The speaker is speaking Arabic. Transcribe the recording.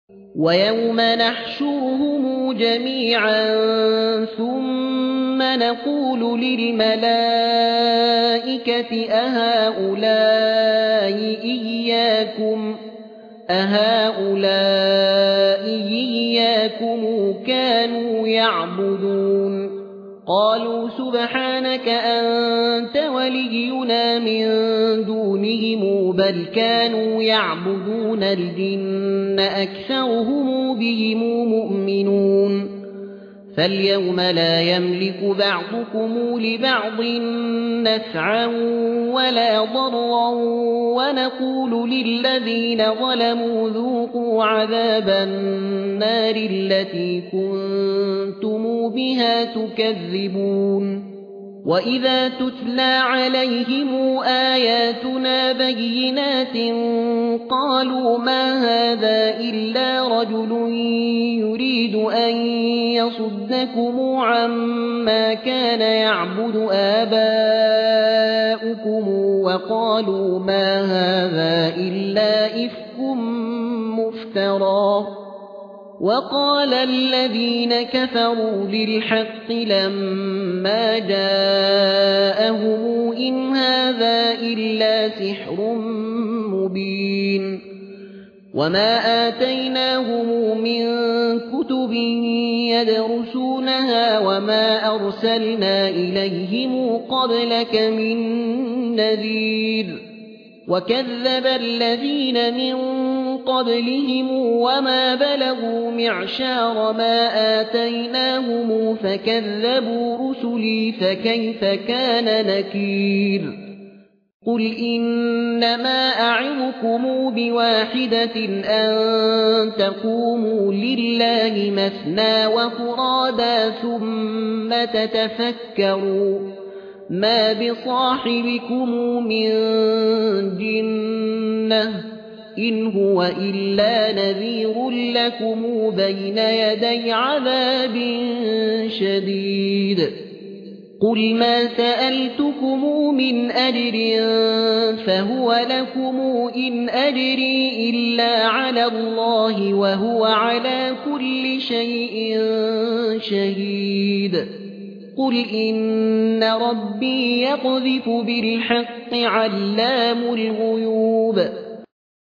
ويوم نحشرهم جميعا ثم نقول للملائكة أهؤلاء إياكم كانوا يعبدون قالوا سبحانك أنت ولينا من دونهم بل كانوا يعبدون الجن أكثرهم بهم مؤمنون فاليوم لا يملك بعضكم لبعض نفعا ولا ضرا ونقول للذين ظلموا ذوقوا عذاب النار التي كنتم بها تكذبون وإذا تتلى عليهم آياتنا بينات قالوا ما هذا إلا رجل يريد أن يصدكم عما كان يعبد آباؤكم وقالوا ما هذا إلا إفك مفترى وقال الذين كفروا للحق لما جاءهم إن هذا إلا سحر مبين وما آتيناهم من كتب يدرسونها وما أرسلنا إليهم قبلك من نذير وكذب الذين من قبلهم وما بلغوا معشار ما آتيناهم فكذبوا رسلي فكيف كان نكير قل إنما أعظكم بواحدة أن تقوموا لله مثنى وفرادا ثم تتفكروا ما بصاحبكم من جنة إن هو إلا نذير لكم بين يدي عذاب شديد قل ما سألتكم من أجر فهو لكم إن أجري إلا على الله وهو على كل شيء شهيد قل إن ربي يقذف بالحق علام الغيوب